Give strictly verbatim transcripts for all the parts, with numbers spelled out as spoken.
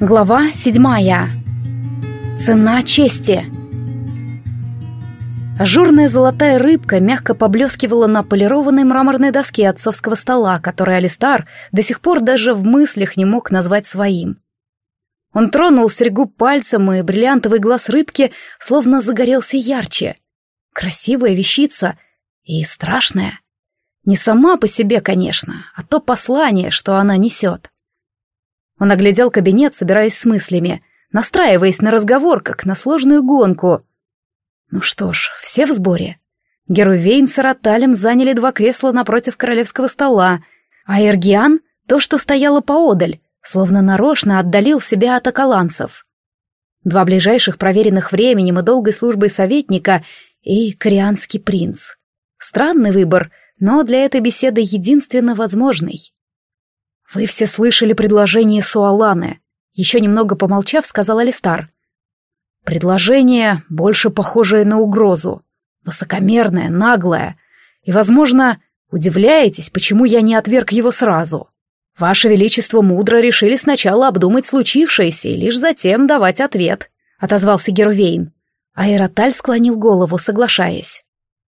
Глава седьмая. Цена чести. Ажурная золотая рыбка мягко поблескивала на полированной мраморной доске отцовского стола, который Алистар до сих пор даже в мыслях не мог назвать своим. Он тронул серьгу пальцем, и бриллиантовый глаз рыбки словно загорелся ярче. Красивая вещица и страшная. Не сама по себе, конечно, а то послание, что она несет. Он оглядел кабинет, собираясь с мыслями, настраиваясь на разговор, как на сложную гонку. Ну что ж, все в сборе. Герувейн с Эраталем заняли два кресла напротив королевского стола, а Эргиан — то, что стояло поодаль, словно нарочно отдалил себя от акаланцев. Два ближайших, проверенных временем и долгой службой советника и корианский принц. Странный выбор, но для этой беседы единственно возможный. «Вы все слышали предложение Суаланы», — еще немного помолчав, сказал Алистар. «Предложение, больше похожее на угрозу, высокомерное, наглое, и, возможно, удивляетесь, почему я не отверг его сразу. Ваше Величество мудро решили сначала обдумать случившееся и лишь затем давать ответ», — отозвался Герувейн, а Эраталь склонил голову, соглашаясь.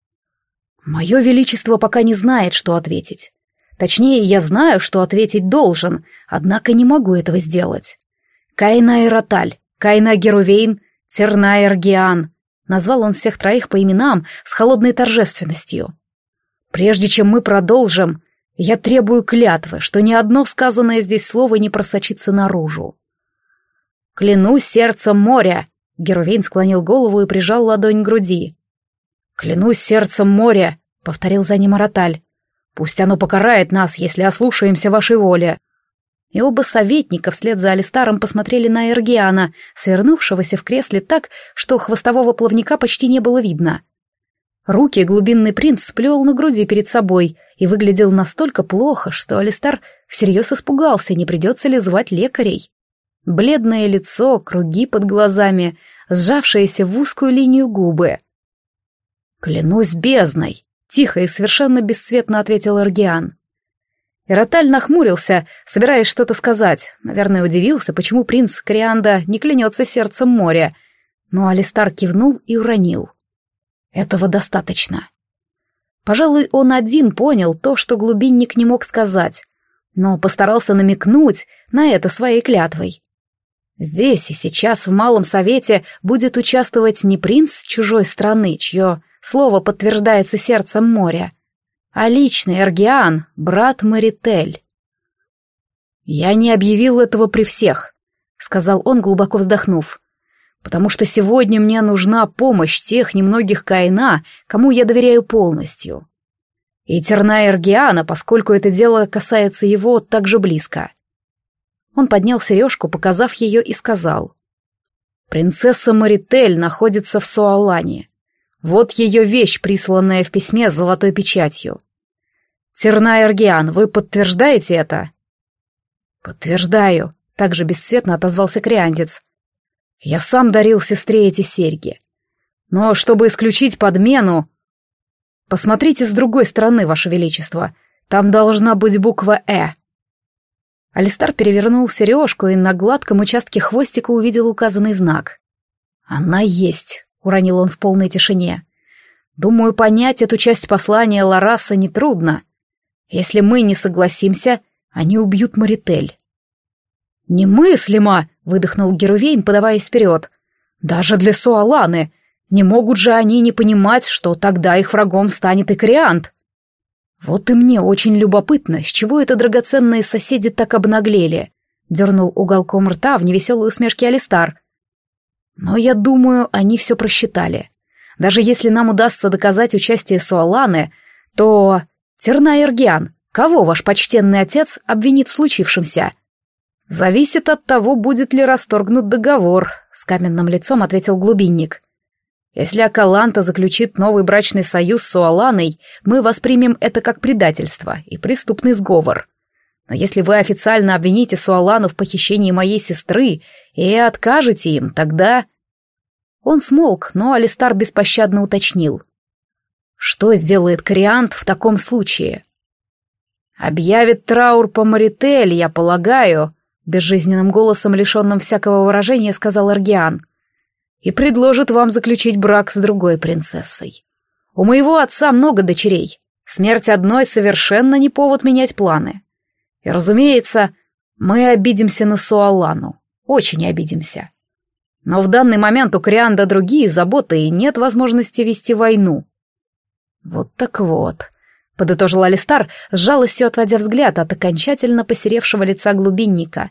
«Мое Величество пока не знает, что ответить. Точнее, я знаю, что ответить должен, однако не могу этого сделать. Кайна Эраталь, Кайна Герувейн, Терна Эргиан», — назвал он всех троих по именам с холодной торжественностью. «Прежде чем мы продолжим, я требую клятвы, что ни одно сказанное здесь слово не просочится наружу». «Клянусь сердцем моря», — Герувейн склонил голову и прижал ладонь к груди. «Клянусь сердцем моря», — повторил за ним Эраталь. «Пусть оно покарает нас, если ослушаемся вашей воли». И оба советника вслед за Алистаром посмотрели на Эргиана, свернувшегося в кресле так, что хвостового плавника почти не было видно. Руки глубинный принц сплел на груди перед собой и выглядел настолько плохо, что Алистар всерьез испугался, не придется ли звать лекарей. Бледное лицо, круги под глазами, сжавшиеся в узкую линию губы. «Клянусь бездной», — тихо и совершенно бесцветно ответил Эргиан. Эраталь нахмурился, собираясь что-то сказать. Наверное, удивился, почему принц Корианда не клянется сердцем моря. Но Алистар кивнул и уронил. Этого достаточно. Пожалуй, он один понял то, что глубинник не мог сказать, но постарался намекнуть на это своей клятвой. Здесь и сейчас в Малом Совете будет участвовать не принц чужой страны, чье слово подтверждается сердцем моря, а личный Эргиан, брат Маритель. «Я не объявил этого при всех», — сказал он, глубоко вздохнув, «потому что сегодня мне нужна помощь тех немногих Кайна, кому я доверяю полностью. И Терна Эргиана, поскольку это дело касается его так же близко». Он поднял сережку, показав ее, и сказал: «Принцесса Маритель находится в Суалане. Вот ее вещь, присланная в письме с золотой печатью. Терна Эргиан, вы подтверждаете это?» «Подтверждаю», — также бесцветно отозвался кориандец. «Я сам дарил сестре эти серьги. Но чтобы исключить подмену... Посмотрите с другой стороны, Ваше Величество. Там должна быть буква «Э». Алистар перевернул сережку и на гладком участке хвостика увидел указанный знак. «Она есть», — уронил он в полной тишине. «Думаю, понять эту часть послания Лараса нетрудно. Если мы не согласимся, они убьют Маритель». «Немыслимо!» — выдохнул Герувейн, подаваясь вперед. «Даже для Суаланы! Не могут же они не понимать, что тогда их врагом станет и Корианд!» «Вот и мне очень любопытно, с чего это драгоценные соседи так обнаглели», — дернул уголком рта в невеселой усмешке Алистар. «Но я думаю, они все просчитали. Даже если нам удастся доказать участие Суаланы, то... Терна Эргиан, кого ваш почтенный отец обвинит в случившемся?» «Зависит от того, будет ли расторгнут договор», — с каменным лицом ответил глубинник. «Если Акаланта заключит новый брачный союз с Суаланой, мы воспримем это как предательство и преступный сговор. Но если вы официально обвините Суалану в похищении моей сестры и откажете им, тогда...» Он смолк, но Алистар беспощадно уточнил: «Что сделает Корианд в таком случае?» «Объявит траур по Маритель, я полагаю», — безжизненным голосом, лишенным всякого выражения, сказал Эргиан. «И предложит вам заключить брак с другой принцессой. У моего отца много дочерей. Смерть одной совершенно не повод менять планы. И, разумеется, мы обидимся на Суалану. Очень обидимся. Но в данный момент у Крианда другие заботы, и нет возможности вести войну». «Вот так вот», — подытожил Алистар, с жалостью отводя взгляд от окончательно посеревшего лица глубинника.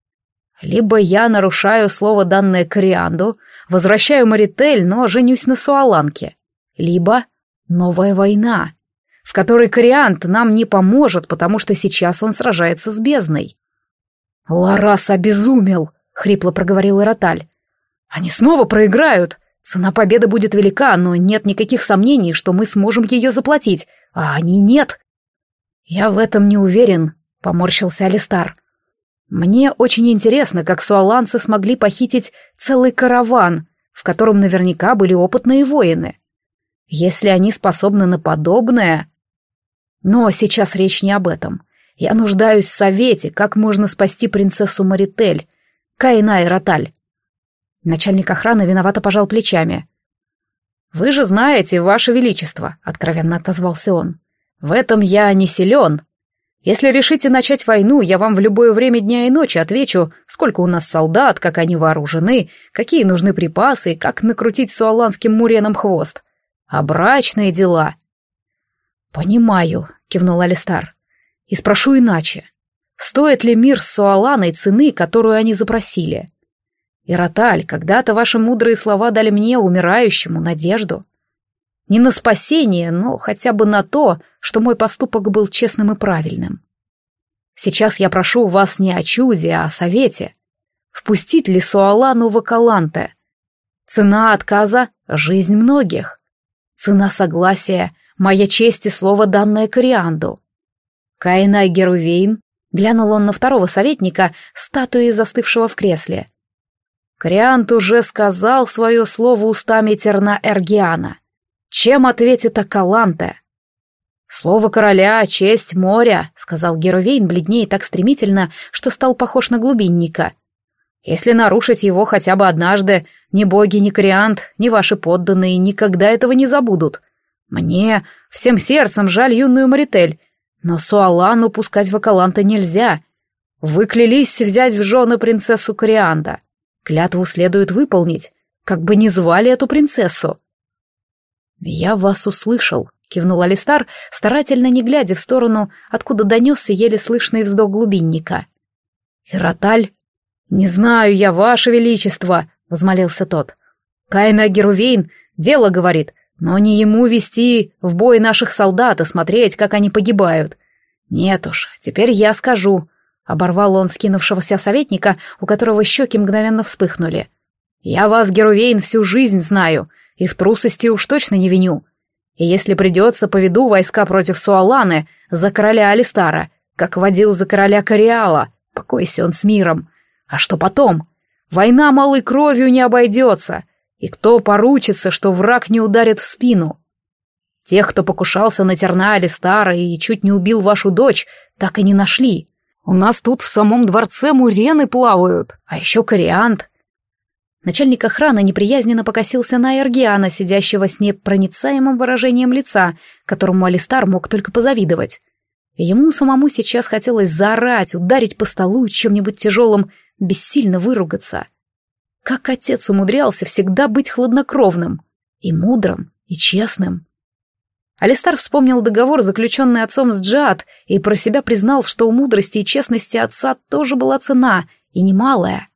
«Либо я нарушаю слово, данное Крианду, возвращаю Маритель, но женюсь на Суаланке. Либо новая война, в которой Кориант нам не поможет, потому что сейчас он сражается с бездной». «Ларас обезумел», — хрипло проговорил Эраталь. «Они снова проиграют. Цена победы будет велика, но нет никаких сомнений, что мы сможем ее заплатить, а они нет». «Я в этом не уверен», — поморщился Алистар. «Мне очень интересно, как суаланцы смогли похитить целый караван, в котором наверняка были опытные воины. Если они способны на подобное... Но сейчас речь не об этом. Я нуждаюсь в совете, как можно спасти принцессу Маритель. Каина Эраталь». Начальник охраны виновато пожал плечами. «Вы же знаете, Ваше Величество», — откровенно отозвался он. «В этом я не силен. Если решите начать войну, я вам в любое время дня и ночи отвечу, сколько у нас солдат, как они вооружены, какие нужны припасы и как накрутить суаланским муренам хвост. А брачные дела...» «Понимаю», — кивнул Алистар. «И спрошу иначе. Стоит ли мир с Суаланой цены, которую они запросили? Эраталь, когда-то ваши мудрые слова дали мне, умирающему, надежду. Не на спасение, но хотя бы на то, что мой поступок был честным и правильным. Сейчас я прошу вас не о чуде, а о совете. Впустить ли Суалану в Акаланте? Цена отказа — жизнь многих. Цена согласия — моя честь и слово, данное Корианду. Каинай Герувейн, глянул он на второго советника, статуи застывшего в кресле. Корианд уже сказал свое слово устами Терна Эргиана. Чем ответит Акаланте? «Слово короля — честь моря», — сказал Герувейн, бледнее так стремительно, что стал похож на глубинника. «Если нарушить его хотя бы однажды, ни боги, ни Корианд, ни ваши подданные никогда этого не забудут. Мне всем сердцем жаль юную Маритель, но Суалану пускать в Акаланте нельзя. Вы клялись взять в жены принцессу Корианда. Клятву следует выполнить, как бы ни звали эту принцессу». «Я вас услышал», — кивнул Алистар, старательно не глядя в сторону, откуда донесся еле слышный вздох глубинника. «Эраталь?» «Не знаю я, Ваше Величество», — возмолился тот. «Каина Герувейн дело говорит, но не ему вести в бой наших солдат и смотреть, как они погибают. Нет уж, теперь я скажу». Оборвал он скинувшегося советника, у которого щеки мгновенно вспыхнули. «Я вас, Герувейн, всю жизнь знаю, и в трусости уж точно не виню. И если придется, поведу войска против Суаланы за короля Алистара, как водил за короля Кориала, покойся он с миром. А что потом? Война малой кровью не обойдется, и кто поручится, что враг не ударит в спину? Тех, кто покушался на Терна Алистара и чуть не убил вашу дочь, так и не нашли. У нас тут в самом дворце мурены плавают, а еще Корианд». Начальник охраны неприязненно покосился на Эргиана, сидящего с непроницаемым выражением лица, которому Алистар мог только позавидовать. Ему самому сейчас хотелось заорать, ударить по столу чем-нибудь тяжелым, бессильно выругаться. Как отец умудрялся всегда быть хладнокровным, и мудрым, и честным. Алистар вспомнил договор, заключенный отцом с Джиад, и про себя признал, что у мудрости и честности отца тоже была цена, и немалая.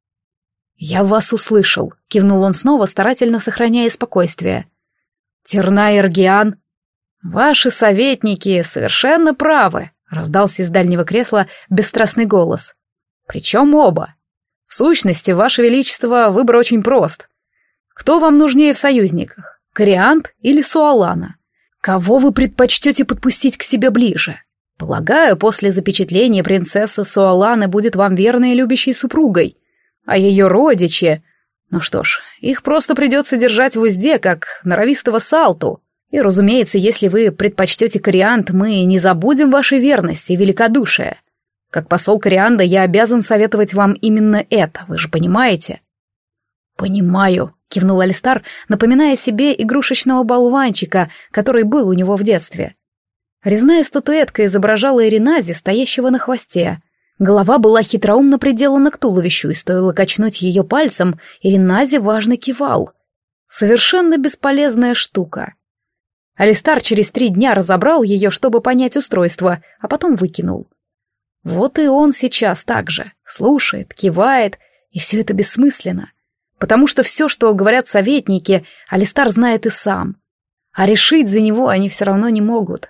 «Я вас услышал», — кивнул он снова, старательно сохраняя спокойствие. «Терна Эргиан?» «Ваши советники совершенно правы», — раздался из дальнего кресла бесстрастный голос. «Причем оба. В сущности, Ваше Величество, выбор очень прост. Кто вам нужнее в союзниках, Корианд или Суалана? Кого вы предпочтете подпустить к себе ближе? Полагаю, после запечатления принцессы Суаланы будет вам верной и любящей супругой. А ее родичи... Ну что ж, их просто придется держать в узде, как норовистого Салту. И, разумеется, если вы предпочтете Корианд, мы не забудем вашей верности и великодушия. Как посол Корианда я обязан советовать вам именно это, вы же понимаете?» «Понимаю», — кивнул Алистар, напоминая себе игрушечного болванчика, который был у него в детстве. Резная статуэтка изображала Иринази, стоящего на хвосте. Голова была хитроумно приделана к туловищу, и стоило качнуть ее пальцем, Иринази важно кивал. Совершенно бесполезная штука. Алистар через три дня разобрал ее, чтобы понять устройство, а потом выкинул. Вот и он сейчас так же слушает, кивает, и все это бессмысленно. Потому что все, что говорят советники, Алистар знает и сам. А решить за него они все равно не могут.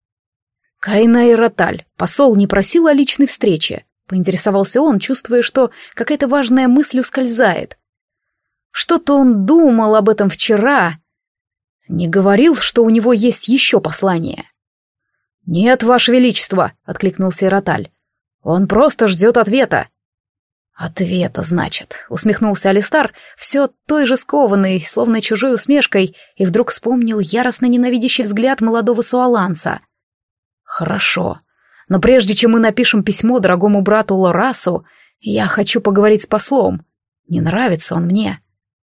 «Кайна Ироталь, посол не просил о личной встрече», — поинтересовался он, чувствуя, что какая-то важная мысль ускользает. Что-то он думал об этом вчера. Не говорил, что у него есть еще послание. «Нет, Ваше Величество», — откликнулся Ироталь. «Он просто ждет ответа». «Ответа, значит», — усмехнулся Алистар, все той же скованный, словно чужой усмешкой, и вдруг вспомнил яростно ненавидящий взгляд молодого суаланца. «Хорошо, но прежде чем мы напишем письмо дорогому брату Лорасу, я хочу поговорить с послом. Не нравится он мне».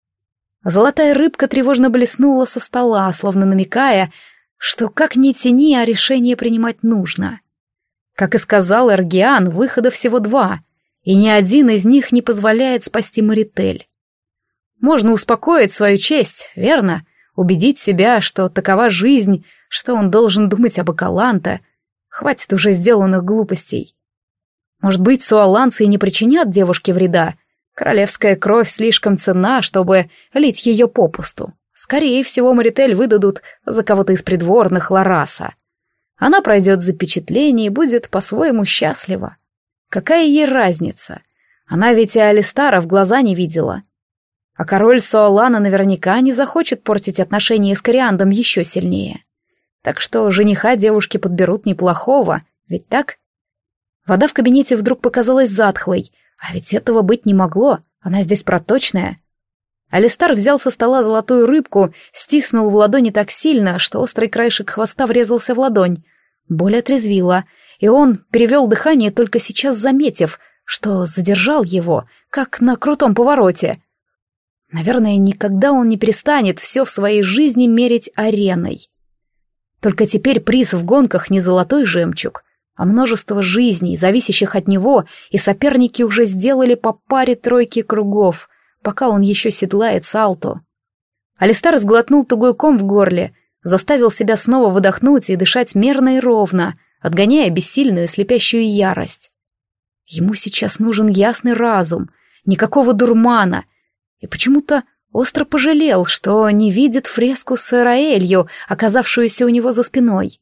Золотая рыбка тревожно блеснула со стола, словно намекая, что как ни тяни, а решение принимать нужно. Как и сказал Эргиан, выхода всего два, и ни один из них не позволяет спасти Маритель. Можно успокоить свою честь, верно? Убедить себя, что такова жизнь, что он должен думать об Акаланте. Хватит уже сделанных глупостей. Может быть, суаланцы и не причинят девушке вреда. Королевская кровь слишком ценна, чтобы лить ее попусту. Скорее всего, Маритель выдадут за кого-то из придворных Лораса. Она пройдет запечатление и будет по-своему счастлива. Какая ей разница? Она ведь и Алистара в глаза не видела. А король Суалана наверняка не захочет портить отношения с Кориандом еще сильнее. Так что жениха девушки подберут неплохого, ведь так? Вода в кабинете вдруг показалась затхлой, а ведь этого быть не могло, она здесь проточная. Алистар взял со стола золотую рыбку, стиснул в ладони так сильно, что острый краешек хвоста врезался в ладонь. Боль отрезвила, и он перевел дыхание, только сейчас заметив, что задержал его, как на крутом повороте. Наверное, никогда он не перестанет все в своей жизни мерить ареной. Только теперь приз в гонках не золотой жемчуг, а множество жизней, зависящих от него, и соперники уже сделали по паре тройки кругов, пока он еще седлает сальто. Алистар сглотнул тугой ком в горле, заставил себя снова выдохнуть и дышать мерно и ровно, отгоняя бессильную слепящую ярость. Ему сейчас нужен ясный разум, никакого дурмана, и почему-то остро пожалел, что не видит фреску с Эраэлью, оказавшуюся у него за спиной.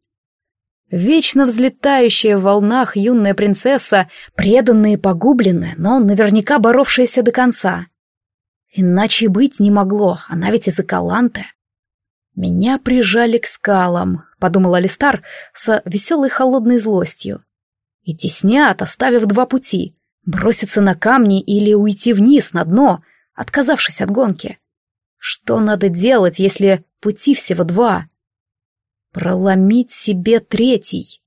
Вечно взлетающая в волнах юная принцесса, преданная и погубленная, но наверняка боровшаяся до конца. Иначе быть не могло, она ведь из Акаланте. «Меня прижали к скалам», — подумал Алистар с веселой холодной злостью. «И теснят, оставив два пути — броситься на камни или уйти вниз на дно, отказавшись от гонки. Что надо делать, если пути всего два? Проломить себе третий».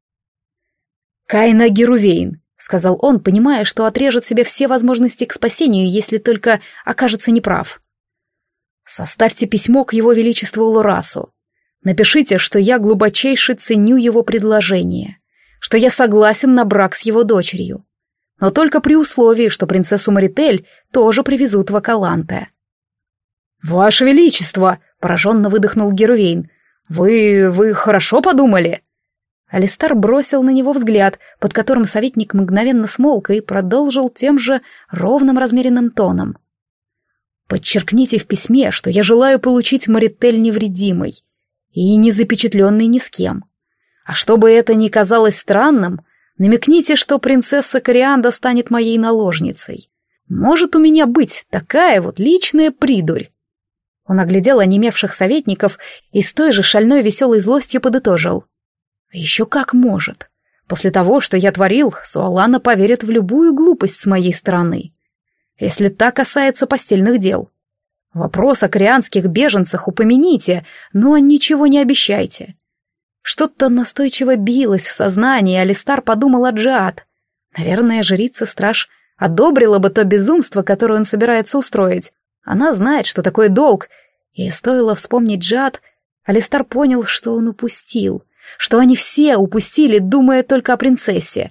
«Кайна Герувейн», — сказал он, понимая, что отрежет себе все возможности к спасению, если только окажется неправ. «Составьте письмо к его величеству Лорасу. Напишите, что я глубочайше ценю его предложение, что я согласен на брак с его дочерью, но только при условии, что принцессу Маритель тоже привезут в Акаланте». «Ваше Величество!» — пораженно выдохнул Герувейн. «Вы... вы хорошо подумали?» Алистар бросил на него взгляд, под которым советник мгновенно смолк и продолжил тем же ровным размеренным тоном. «Подчеркните в письме, что я желаю получить Маритель невредимой и не запечатленной ни с кем. А чтобы это не казалось странным, намекните, что принцесса Корианда станет моей наложницей. Может у меня быть такая вот личная придурь». Он оглядел онемевших советников и с той же шальной веселой злостью подытожил. «Еще как может. После того, что я творил, Суалана поверит в любую глупость с моей стороны. Если та касается постельных дел. Вопрос о корианских беженцах упомяните, но ничего не обещайте». Что-то настойчиво билось в сознании, Алистар подумал о Джиад. Наверное, жрица-страж одобрила бы то безумство, которое он собирается устроить. Она знает, что такое долг, и стоило вспомнить Джиад, Алистар понял, что он упустил, что они все упустили, думая только о принцессе.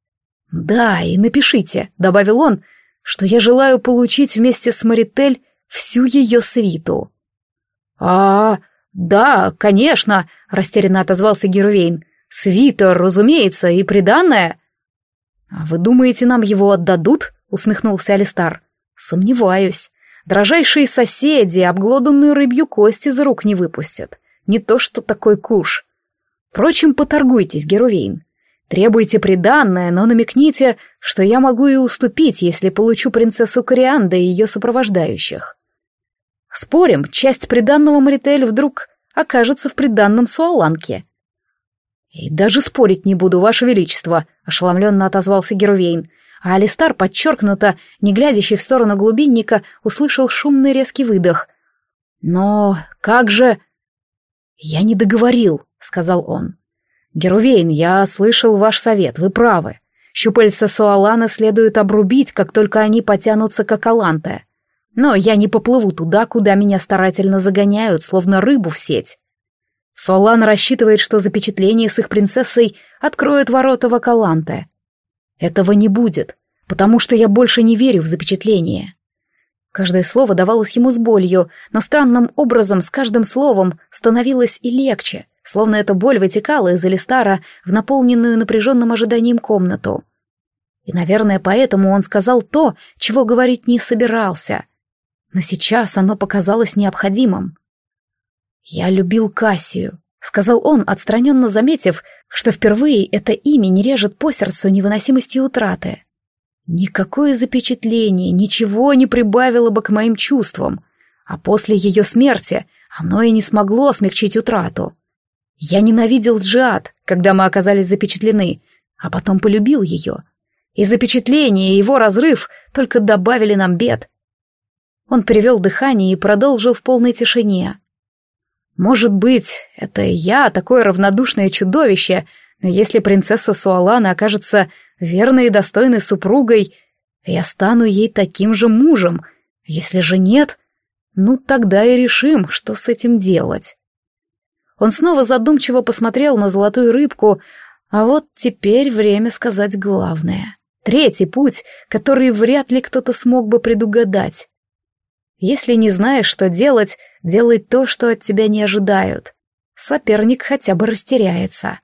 «Да, и напишите», — добавил он, — «что я желаю получить вместе с Маритель всю ее свиту». «А, да, конечно», — растерянно отозвался Герувейн. «Свита, разумеется, и приданное». «А вы думаете, нам его отдадут?» — усмехнулся Алистар. «Сомневаюсь. Дрожайшие соседи обглоданную рыбью кость из рук не выпустят. Не то что такой куш. Впрочем, поторгуйтесь, Герувейн. Требуйте приданное, но намекните, что я могу и уступить, если получу принцессу Корианда и ее сопровождающих. Спорим, часть приданного Маритель вдруг окажется в приданном Суаланке». «И даже спорить не буду, Ваше Величество», — ошеломленно отозвался Герувейн, а Алистар, подчеркнуто, не глядящий в сторону глубинника, услышал шумный резкий выдох. «Но как же...» «Я не договорил», — сказал он. «Герувейн, я слышал ваш совет, вы правы. Щупальца Суалана следует обрубить, как только они потянутся к Акаланте. Но я не поплыву туда, куда меня старательно загоняют, словно рыбу в сеть. Суалан рассчитывает, что запечатление с их принцессой откроет ворота в Акаланте. Этого не будет, потому что я больше не верю в запечатление». Каждое слово давалось ему с болью, но странным образом с каждым словом становилось и легче, словно эта боль вытекала из Алистара в наполненную напряженным ожиданием комнату. И, наверное, поэтому он сказал то, чего говорить не собирался. Но сейчас оно показалось необходимым. «Я любил Кассию», — сказал он, отстраненно заметив, что впервые это имя не режет по сердцу невыносимостью утраты. «Никакое запечатление, ничего не прибавило бы к моим чувствам, а после ее смерти оно и не смогло смягчить утрату. Я ненавидел Джиад, когда мы оказались запечатлены, а потом полюбил ее. И запечатление, и его разрыв только добавили нам бед». Он перевел дыхание и продолжил в полной тишине. «Может быть, это я, такое равнодушное чудовище, но если принцесса Суалана окажется верной и достойной супругой, я стану ей таким же мужем. Если же нет, ну тогда и решим, что с этим делать». Он снова задумчиво посмотрел на золотую рыбку, а вот теперь время сказать главное. Третий путь, который вряд ли кто-то смог бы предугадать. Если не знаешь, что делать, делай то, что от тебя не ожидают. Соперник хотя бы растеряется.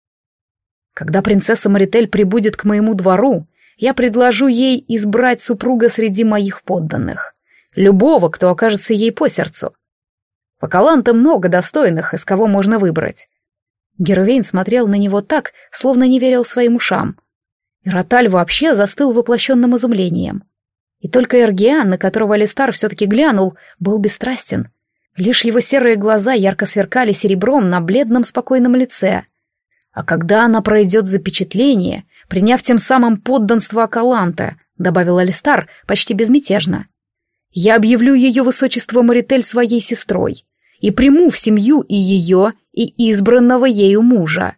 Когда принцесса Маритель прибудет к моему двору, я предложу ей избрать супруга среди моих подданных. Любого, кто окажется ей по сердцу. В Акаланте много достойных, из кого можно выбрать. Герувейн смотрел на него так, словно не верил своим ушам. И Роталь вообще застыл воплощенным изумлением. И только Эргиан, на которого Алистар все-таки глянул, был бесстрастен. Лишь его серые глаза ярко сверкали серебром на бледном спокойном лице. А когда она пройдет запечатление, приняв тем самым подданство Акаланте, добавил Алистар почти безмятежно, я объявлю ее высочество Маритель своей сестрой и приму в семью и ее, и избранного ею мужа.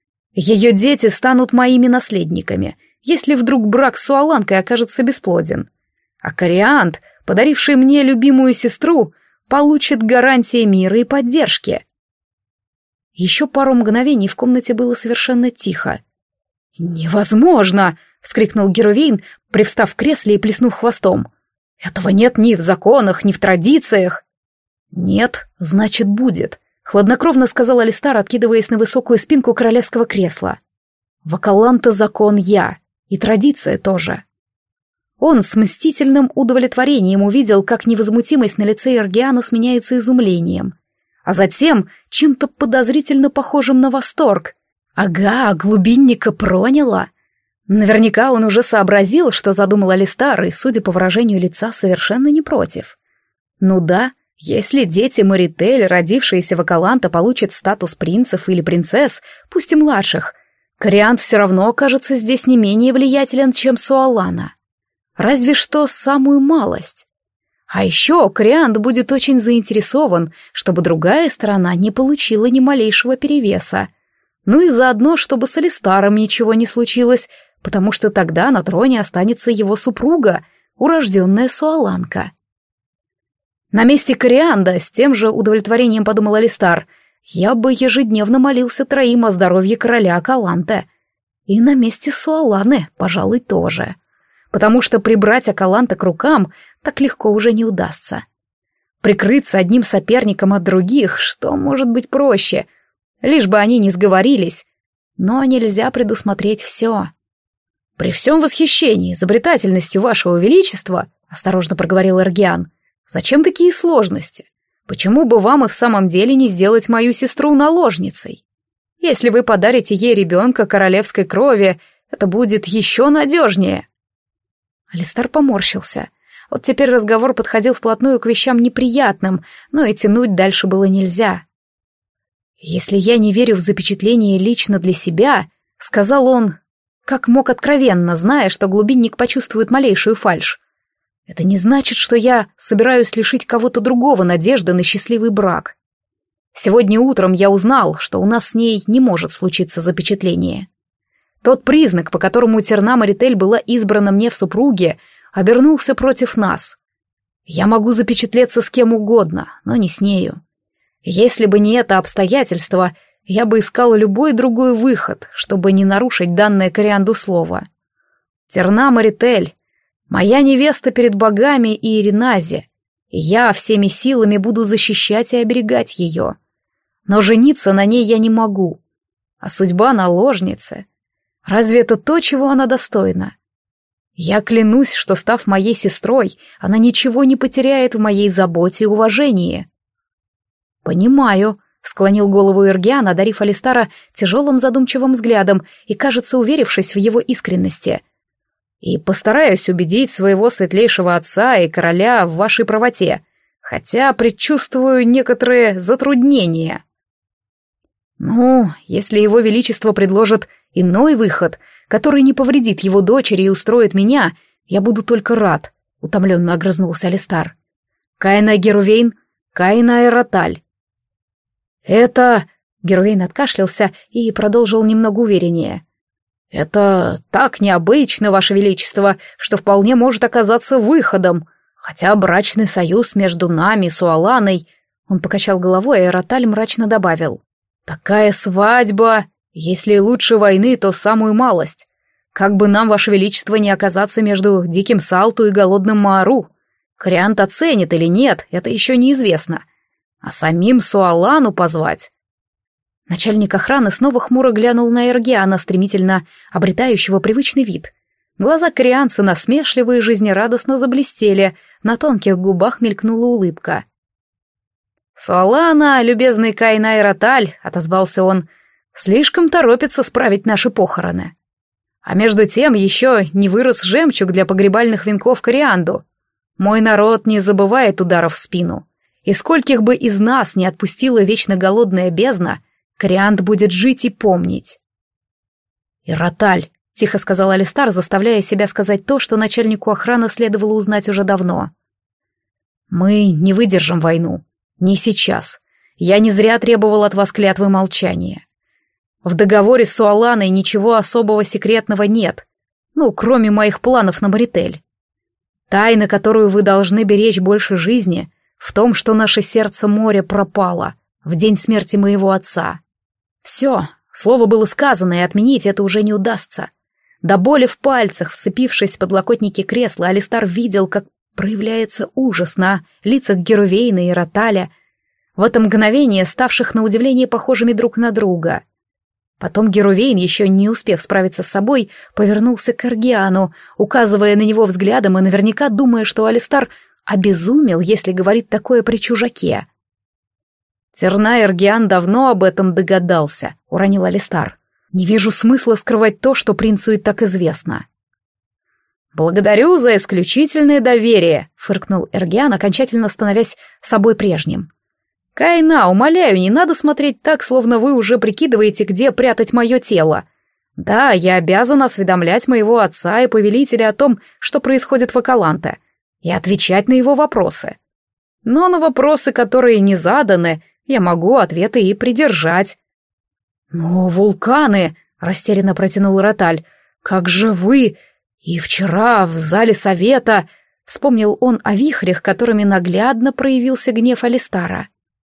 Ее дети станут моими наследниками, если вдруг брак с Суаланкой окажется бесплоден. А Корианд, подаривший мне любимую сестру, получит гарантии мира и поддержки. Еще пару мгновений в комнате было совершенно тихо. «Невозможно!» — вскрикнул Герувейн, привстав в кресле и плеснув хвостом. «Этого нет ни в законах, ни в традициях». «Нет, значит, будет», — хладнокровно сказал Алистар, откидываясь на высокую спинку королевского кресла. «В Акаланте закон я, и традиция тоже». Он с мстительным удовлетворением увидел, как невозмутимость на лице Эргиана сменяется изумлением, а затем чем-то подозрительно похожим на восторг. Ага, глубинника проняло. Наверняка он уже сообразил, что задумал Алистар, и, судя по выражению лица, совершенно не против. Ну да, если дети Маритель, родившиеся в Акаланте, получат статус принцев или принцесс, пусть и младших, Корианд все равно окажется здесь не менее влиятелен, чем Суалана. Разве что самую малость. А еще Корианд будет очень заинтересован, чтобы другая сторона не получила ни малейшего перевеса. Ну и заодно, чтобы с Алистаром ничего не случилось, потому что тогда на троне останется его супруга, урожденная Суаланка. На месте Корианда, с тем же удовлетворением подумал Алистар, я бы ежедневно молился троим о здоровье короля Акаланте. И на месте Суаланы, пожалуй, тоже. Потому что прибрать Акаланта к рукам так легко уже не удастся. Прикрыться одним соперником от других, что может быть проще, лишь бы они не сговорились. Но нельзя предусмотреть все. «При всем восхищении изобретательностью вашего величества», — осторожно проговорил Эргиан, — «зачем такие сложности? Почему бы вам и в самом деле не сделать мою сестру наложницей? Если вы подарите ей ребенка королевской крови, это будет еще надежнее». Алистар поморщился. Вот теперь разговор подходил вплотную к вещам неприятным, но и тянуть дальше было нельзя. «Если я не верю в запечатление лично для себя», — сказал он, как мог откровенно, зная, что глубинник почувствует малейшую фальшь, «это не значит, что я собираюсь лишить кого-то другого надежды на счастливый брак. Сегодня утром я узнал, что у нас с ней не может случиться запечатление. Тот признак, по которому Терна Маритель была избрана мне в супруге, обернулся против нас. Я могу запечатлеться с кем угодно, но не с нею. Если бы не это обстоятельство, я бы искал любой другой выход, чтобы не нарушить данное Корианду слово. Терна Маритель, моя невеста перед богами и Ириназе, и я всеми силами буду защищать и оберегать ее. Но жениться на ней я не могу. А судьба наложницы... Разве это то, чего она достойна? Я клянусь, что, став моей сестрой, она ничего не потеряет в моей заботе и уважении. «Понимаю», — склонил голову Эргиан, одарив Алистара тяжелым задумчивым взглядом и, кажется, уверившись в его искренности. «И постараюсь убедить своего светлейшего отца и короля в вашей правоте, хотя предчувствую некоторые затруднения». «Ну, если его величество предложит иной выход, который не повредит его дочери и устроит меня, я буду только рад», — утомленно огрызнулся Алистар. «Каина Герувейн, Каина Эроталь». «Это...» — Герувейн откашлялся и продолжил немного увереннее. «Это так необычно, ваше величество, что вполне может оказаться выходом, хотя брачный союз между нами и Суаланой...» Он покачал головой, а Эроталь мрачно добавил. «Такая свадьба, если лучше войны, то самую малость. Как бы нам, ваше величество, не оказаться между диким Салту и голодным Маару. Кориант оценит или нет, это еще неизвестно. А самим Суалану позвать». Начальник охраны снова хмуро глянул на Эргиана, стремительно обретающего привычный вид. Глаза корианца насмешливо и жизнерадостно заблестели, на тонких губах мелькнула улыбка. «Суалана, любезный Каина Эроталь», — отозвался он, — «слишком торопится справить наши похороны. А между тем еще не вырос жемчуг для погребальных венков Корианду. Мой народ не забывает ударов в спину, и скольких бы из нас не отпустила вечно голодная бездна, Корианд будет жить и помнить». «Эроталь», — тихо сказал Алистар, заставляя себя сказать то, что начальнику охраны следовало узнать уже давно. «Мы не выдержим войну. Не сейчас. Я не зря требовал от вас клятвы молчания. В договоре с Суаланой ничего особого секретного нет, ну, кроме моих планов на Маритель. Тайна, которую вы должны беречь больше жизни, в том, что наше сердце море пропало в день смерти моего отца. Все, слово было сказано, и отменить это уже не удастся». До боли в пальцах, вцепившись в подлокотники кресла, Алистар видел, как проявляется ужас на лицах Герувейна и Эроталя, в это мгновение ставших на удивление похожими друг на друга. Потом Герувейн, еще не успев справиться с собой, повернулся к Эргиану, указывая на него взглядом и наверняка думая, что Алистар обезумел, если говорит такое при чужаке. «Терна Эргиан давно об этом догадался», — уронил Алистар. «Не вижу смысла скрывать то, что принцу и так известно». «Благодарю за исключительное доверие», — фыркнул Эргиан, окончательно становясь собой прежним. «Каина, умоляю, не надо смотреть так, словно вы уже прикидываете, где прятать мое тело. Да, я обязан осведомлять моего отца и повелителя о том, что происходит в Акаланте, и отвечать на его вопросы. Но на вопросы, которые не заданы, я могу ответы и придержать». «Но вулканы», — растерянно протянул Эроталь, «Как же вы! И вчера в зале совета...» — вспомнил он о вихрях, которыми наглядно проявился гнев Алистара.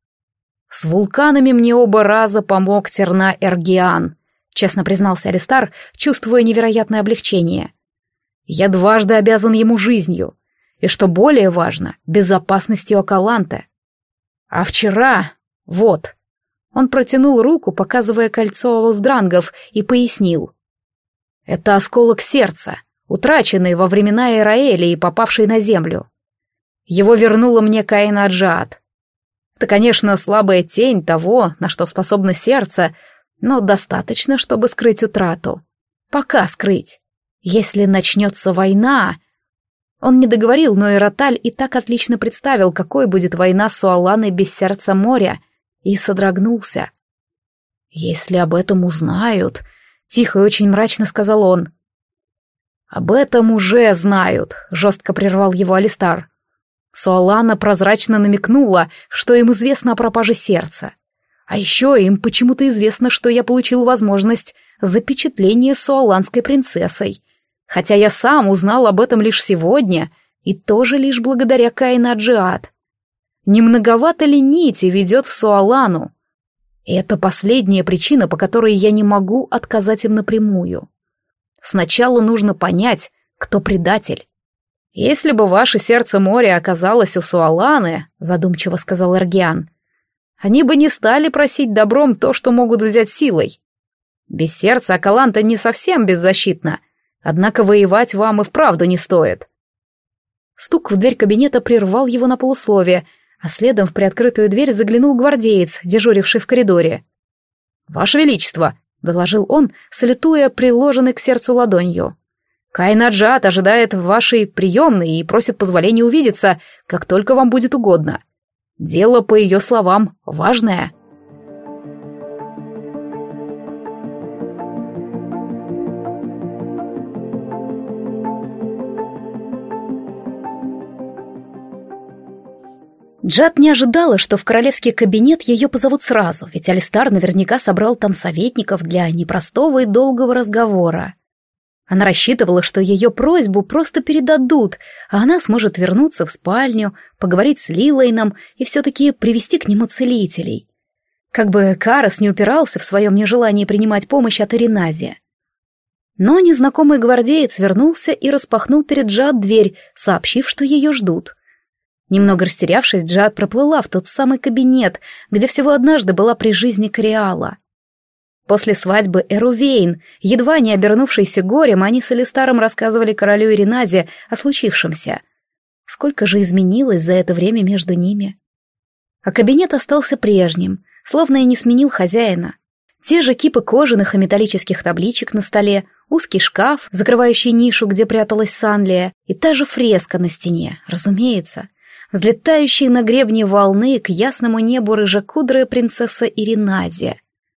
«С вулканами мне оба раза помог Терна-Эргиан», — честно признался Алистар, чувствуя невероятное облегчение. «Я дважды обязан ему жизнью, и, что более важно, безопасностью Акаланте. А вчера... вот...» Он протянул руку, показывая кольцо ауздрангов, и пояснил. «Это осколок сердца, утраченный во времена Эраэли и попавший на землю. Его вернула мне Каин-Аджаат. Это, конечно, слабая тень того, на что способно сердце, но достаточно, чтобы скрыть утрату. Пока скрыть. Если начнется война...» Он не договорил, но Эраталь и так отлично представил, какой будет война с Суаланой без сердца моря, и содрогнулся. «Если об этом узнают...» — тихо и очень мрачно сказал он. «Об этом уже знают», — жестко прервал его Алистар. Суалана прозрачно намекнула, что им известно о пропаже сердца. А еще им почему-то известно, что я получил возможность запечатления с суаланской принцессой, хотя я сам узнал об этом лишь сегодня, и тоже лишь благодаря Каин-Аджаат. Не многовато ли нити ведет в Суалану? И это последняя причина, по которой я не могу отказать им напрямую. Сначала нужно понять, кто предатель. «Если бы ваше сердце моря оказалось у Суаланы», — задумчиво сказал Эргиан, «они бы не стали просить добром то, что могут взять силой. Без сердца Акаланта не совсем беззащитна, однако воевать вам и вправду не стоит». Стук в дверь кабинета прервал его на полусловие, а следом в приоткрытую дверь заглянул гвардеец, дежуривший в коридоре. «Ваше Величество», — доложил он, салютуя приложенной к сердцу ладонью, «Каин-Аджаат ожидает в вашей приемной и просит позволения увидеться, как только вам будет угодно. Дело, по ее словам, важное». Джад не ожидала, что в королевский кабинет ее позовут сразу, ведь Алистар наверняка собрал там советников для непростого и долгого разговора. Она рассчитывала, что ее просьбу просто передадут, а она сможет вернуться в спальню, поговорить с Лилайном и все-таки привести к нему целителей. Как бы Карас не упирался в своем нежелании принимать помощь от Ириназия. Но незнакомый гвардеец вернулся и распахнул перед Джад дверь, сообщив, что ее ждут. Немного растерявшись, Джад проплыла в тот самый кабинет, где всего однажды была при жизни Кориала. После свадьбы Эрувейн, едва не обернувшейся горем, они с Алистаром рассказывали королю Ириназе о случившемся. Сколько же изменилось за это время между ними? А кабинет остался прежним, словно и не сменил хозяина. Те же кипы кожаных и металлических табличек на столе, узкий шкаф, закрывающий нишу, где пряталась Санлия, и та же фреска на стене, разумеется. Взлетающие на гребне волны к ясному небу рыжекудрая принцесса Ириназия.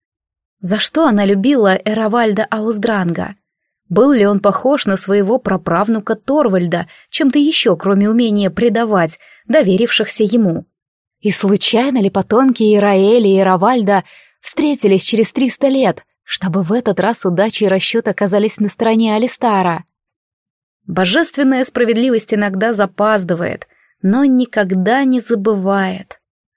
За что она любила Эравальда Ауздранга? Был ли он похож на своего праправнука Торвальда, чем-то еще, кроме умения предавать, доверившихся ему? И случайно ли потомки Ираэли и Эравальда встретились через триста лет, чтобы в этот раз удача и расчет оказались на стороне Алистара? Божественная справедливость иногда запаздывает, но никогда не забывает.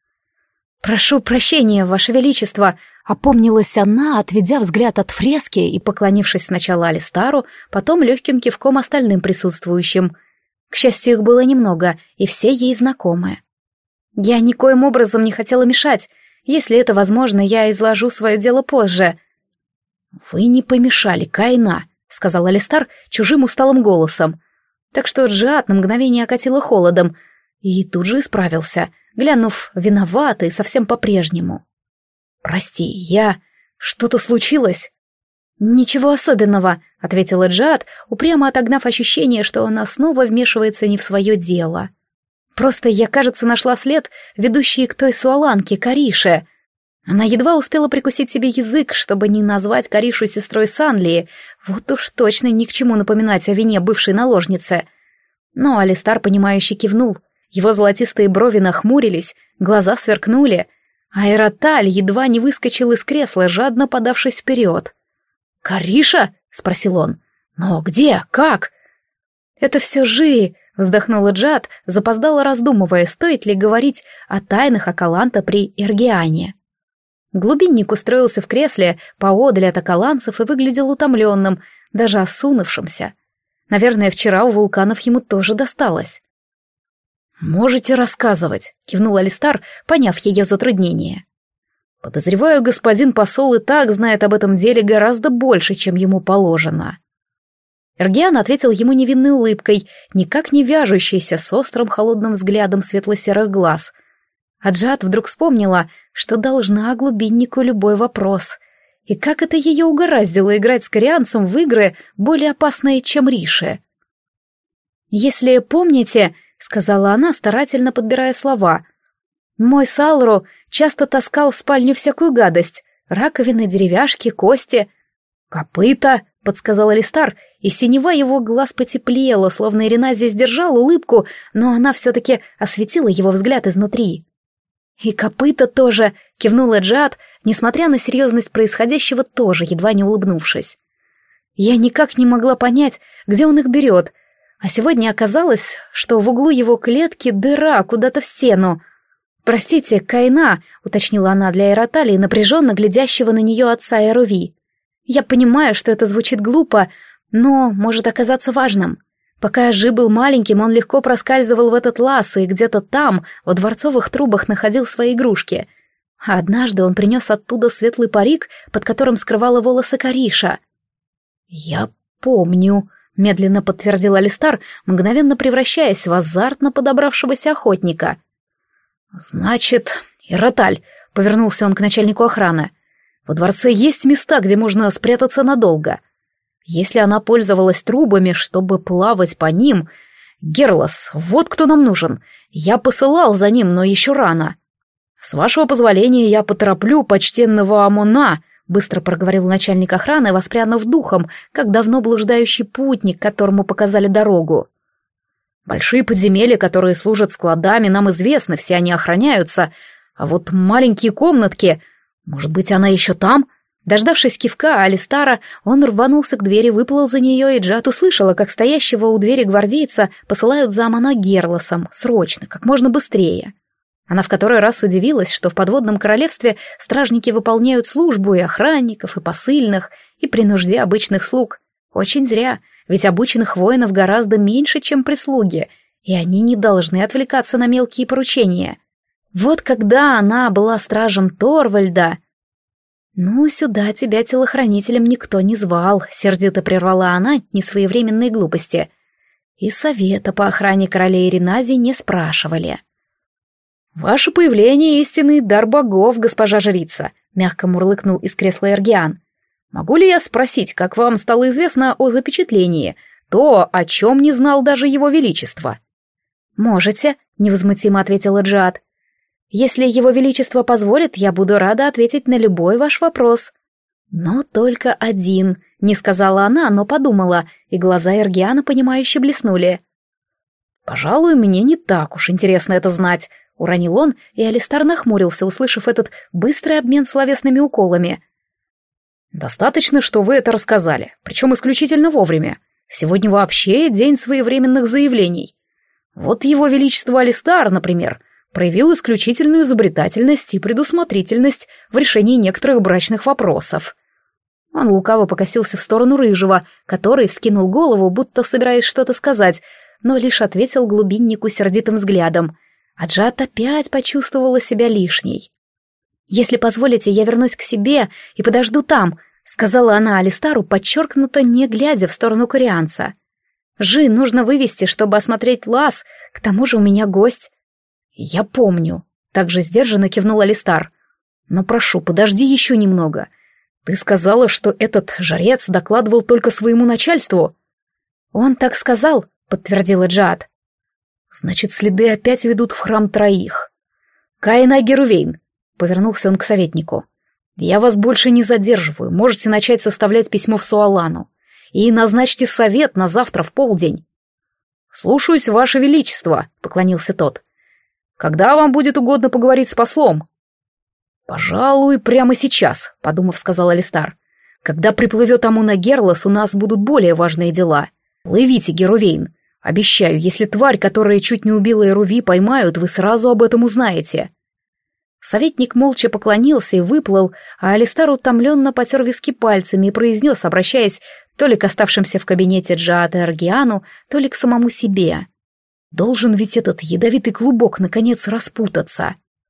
«Прошу прощения, Ваше Величество», — опомнилась она, отведя взгляд от фрески и поклонившись сначала Алистару, потом легким кивком остальным присутствующим. К счастью, их было немного, и все ей знакомы. «Я никоим образом не хотела мешать. Если это возможно, я изложу свое дело позже». «Вы не помешали, Кайна», — сказал Алистар чужим усталым голосом. Так что Джиат на мгновение окатило холодом, и тут же исправился, глянув виновато и совсем по-прежнему. «Прости, я... Что-то случилось?» «Ничего особенного», — ответила Джиат, упрямо отогнав ощущение, что она снова вмешивается не в свое дело. «Просто я, кажется, нашла след, ведущий к той суаланке, Карише». Она едва успела прикусить себе язык, чтобы не назвать Каришу сестрой Санлии, вот уж точно ни к чему напоминать о вине бывшей наложницы. Но Алистар, понимающе кивнул, его золотистые брови нахмурились, глаза сверкнули, а Эраталь едва не выскочил из кресла, жадно подавшись вперед. «Кариша?» — спросил он. «Но где? Как?» «Это все Жи», — вздохнула Джад, запоздала раздумывая, стоит ли говорить о тайнах Акаланта при Эргиане. Глубинник устроился в кресле поодаль от акаланцев и выглядел утомленным, даже осунувшимся. Наверное, вчера у вулканов ему тоже досталось. «Можете рассказывать», — кивнул Алистар, поняв ее затруднение. «Подозреваю, господин посол и так знает об этом деле гораздо больше, чем ему положено». Эргиан ответил ему невинной улыбкой, никак не вяжущейся с острым холодным взглядом светло-серых глаз. А Джад вдруг вспомнила, что должна глубиннику любой вопрос. И как это ее угораздило играть с корианцем в игры, более опасные, чем Риши. «Если помните», — сказала она, старательно подбирая слова, «мой Салру часто таскал в спальню всякую гадость, раковины, деревяшки, кости». «Копыта», — подсказал Алистар, и синева его глаз потеплела, словно Ириназия сдержала улыбку, но она все-таки осветила его взгляд изнутри. «И копыта тоже», — кивнула Джад, несмотря на серьезность происходящего, тоже едва не улыбнувшись. «Я никак не могла понять, где он их берет, а сегодня оказалось, что в углу его клетки дыра куда-то в стену. Простите, Кайна», — уточнила она для Эроталии, напряженно глядящего на нее отца Эруви. «Я понимаю, что это звучит глупо, но может оказаться важным. Пока Жи был маленьким, он легко проскальзывал в этот лаз и где-то там, в дворцовых трубах, находил свои игрушки. А однажды он принес оттуда светлый парик, под которым скрывала волосы Кариша». «Я помню», — медленно подтвердил Алистар, мгновенно превращаясь в азартно подобравшегося охотника. «Значит, Эроталь», — повернулся он к начальнику охраны, — «во дворце есть места, где можно спрятаться надолго. Если она пользовалась трубами, чтобы плавать по ним... Герлос, вот кто нам нужен. Я посылал за ним, но еще рано. С вашего позволения я потороплю почтенного Амона», — быстро проговорил начальник охраны, воспрянув духом, как давно блуждающий путник, которому показали дорогу. «Большие подземелья, которые служат складами, нам известны, все они охраняются, а вот маленькие комнатки... Может быть, она еще там?» Дождавшись кивка Алистара, он рванулся к двери, выплыл за нее, и Джад услышала, как стоящего у двери гвардейца посылают за Амона Герлосом, срочно, как можно быстрее. Она в который раз удивилась, что в подводном королевстве стражники выполняют службу и охранников, и посыльных, и при нужде обычных слуг. Очень зря, ведь обученных воинов гораздо меньше, чем прислуги, и они не должны отвлекаться на мелкие поручения. Вот когда она была стражем Торвальда... «Ну, сюда тебя телохранителем никто не звал», — сердито прервала она несвоевременные глупости. «И совета по охране королей Иринази не спрашивали». «Ваше появление — истинный дар богов, госпожа жрица», — мягко мурлыкнул из кресла Эргиан. «Могу ли я спросить, как вам стало известно о запечатлении, то, о чем не знал даже его величество?» «Можете», — невозмутимо ответила Джад. «Если его величество позволит, я буду рада ответить на любой ваш вопрос». «Но только один», — не сказала она, но подумала, и глаза Эргиана понимающе блеснули. «Пожалуй, мне не так уж интересно это знать», — уронил он, и Алистар нахмурился, услышав этот быстрый обмен словесными уколами. «Достаточно, что вы это рассказали, причем исключительно вовремя. Сегодня вообще день своевременных заявлений. Вот его величество Алистар, например, проявил исключительную изобретательность и предусмотрительность в решении некоторых брачных вопросов». Он лукаво покосился в сторону Рыжего, который вскинул голову, будто собираясь что-то сказать, но лишь ответил глубиннику сердитым взглядом. А Джад опять почувствовала себя лишней. «Если позволите, я вернусь к себе и подожду там», — сказала она Алистару, подчеркнуто не глядя в сторону корианца. «Жи нужно вывести, чтобы осмотреть лаз, к тому же у меня гость». «Я помню», — также сдержанно кивнул Алистар. «Но прошу, подожди еще немного. Ты сказала, что этот жрец докладывал только своему начальству». «Он так сказал», — подтвердила Джад. «Значит, следы опять ведут в храм троих. Кайна Герувейн», — повернулся он к советнику. «Я вас больше не задерживаю, можете начать составлять письмо в Суалану. И назначьте совет на завтра в полдень». «Слушаюсь, ваше величество», — поклонился тот. «Когда вам будет угодно поговорить с послом?» «Пожалуй, прямо сейчас», — подумав, сказал Алистар. Когда приплывет Амуна Герлас, у нас будут более важные дела. Плывите, Герувейн. Обещаю, если тварь, которая чуть не убила Эруви, поймают, вы сразу об этом узнаете». Советник молча поклонился и выплыл, а Алистар утомленно потер виски пальцами и произнес, обращаясь то ли к оставшимся в кабинете Джаад и Эргиану, то ли к самому себе: «Должен ведь этот ядовитый клубок наконец распутаться».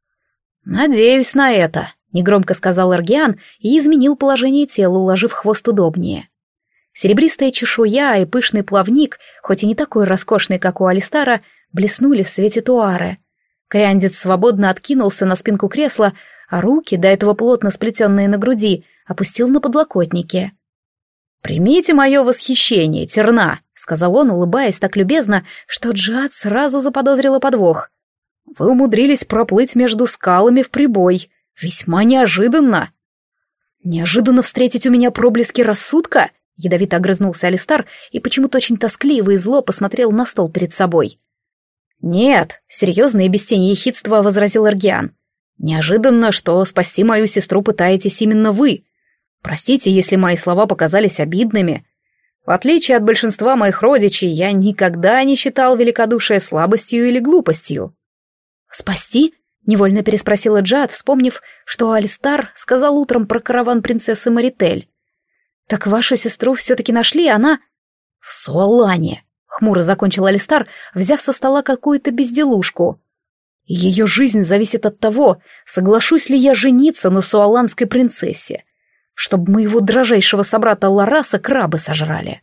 «Надеюсь на это», — негромко сказал Эргиан и изменил положение тела, уложив хвост удобнее. Серебристая чешуя и пышный плавник, хоть и не такой роскошный, как у Алистара, блеснули в свете туары. Кориандец свободно откинулся на спинку кресла, а руки, до этого плотно сплетенные на груди, опустил на подлокотники. «Примите мое восхищение, Терна», — сказал он, улыбаясь так любезно, что Джаад сразу заподозрила подвох. «Вы умудрились проплыть между скалами в прибой. Весьма неожиданно». «Неожиданно встретить у меня проблески рассудка?» — ядовито огрызнулся Алистар и почему-то очень тоскливо и зло посмотрел на стол перед собой. «Нет», — серьезно и без тени ехидства возразил Эргиан. «Неожиданно, что спасти мою сестру пытаетесь именно вы. Простите, если мои слова показались обидными. В отличие от большинства моих родичей, я никогда не считал великодушие слабостью или глупостью». «Спасти?» — невольно переспросила Джаад, вспомнив, что Алистар сказал утром про караван принцессы Маритель. «Так вашу сестру все-таки нашли, она...» «В Суалане», — хмуро закончил Алистар, взяв со стола какую-то безделушку. «Ее жизнь зависит от того, соглашусь ли я жениться на суаланской принцессе, чтобы моего дрожайшего собрата Лараса крабы сожрали».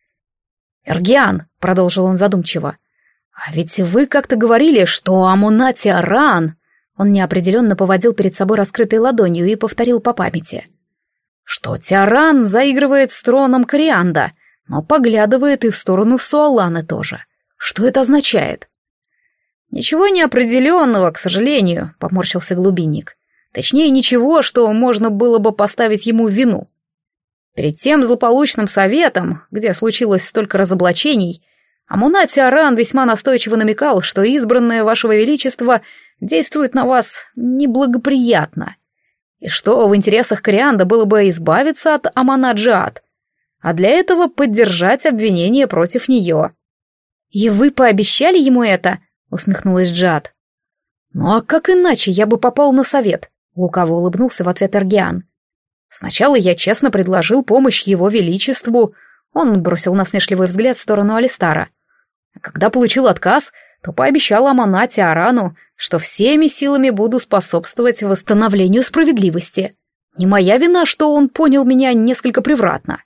«Эргиан», — продолжил он задумчиво, — «а ведь вы как-то говорили, что Амуна Тиаран...» Он неопределенно поводил перед собой раскрытой ладонью и повторил по памяти. «Что Тиаран заигрывает с троном Корианда, но поглядывает и в сторону Суаланы тоже. Что это означает?» «Ничего неопределенного, к сожалению», — поморщился глубинник. «Точнее, ничего, что можно было бы поставить ему в вину. Перед тем злополучным советом, где случилось столько разоблачений, Амуна Тиаран весьма настойчиво намекал, что избранное вашего величества действует на вас неблагоприятно, и что в интересах Корианда было бы избавиться от Амана Джаад, а для этого поддержать обвинение против нее». «И вы пообещали ему это?» — усмехнулась Джаад. «Ну а как иначе я бы попал на совет?» — лукаво улыбнулся в ответ Эргиан. «Сначала я честно предложил помощь его величеству», — он бросил насмешливый взгляд в сторону Алистара. «А когда получил отказ, то пообещал Амана Тиарану, что всеми силами буду способствовать восстановлению справедливости. Не моя вина, что он понял меня несколько превратно».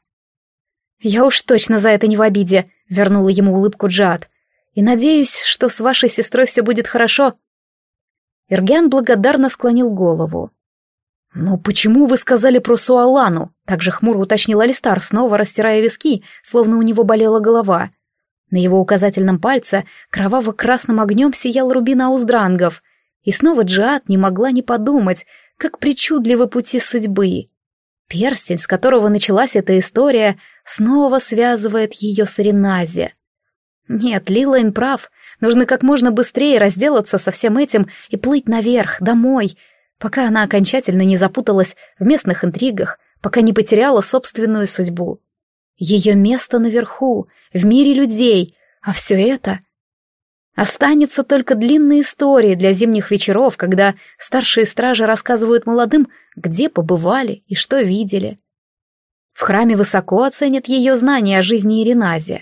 «Я уж точно за это не в обиде», — вернула ему улыбку Джаад. «И надеюсь, что с вашей сестрой все будет хорошо». Эргиан благодарно склонил голову. «Но почему вы сказали про Суалану?» — также хмуро уточнил Алистар, снова растирая виски, словно у него болела голова. На его указательном пальце кроваво-красным огнем сиял рубин ауздрангов, и снова Джаад не могла не подумать, как причудливы пути судьбы. Перстень, с которого началась эта история, снова связывает ее с Ренази. Нет, Лилайн прав, нужно как можно быстрее разделаться со всем этим и плыть наверх, домой, пока она окончательно не запуталась в местных интригах, пока не потеряла собственную судьбу. Ее место наверху, в мире людей, а все это... Останется только длинная история для зимних вечеров, когда старшие стражи рассказывают молодым, где побывали и что видели. В храме высоко оценят ее знания о жизни Иренази.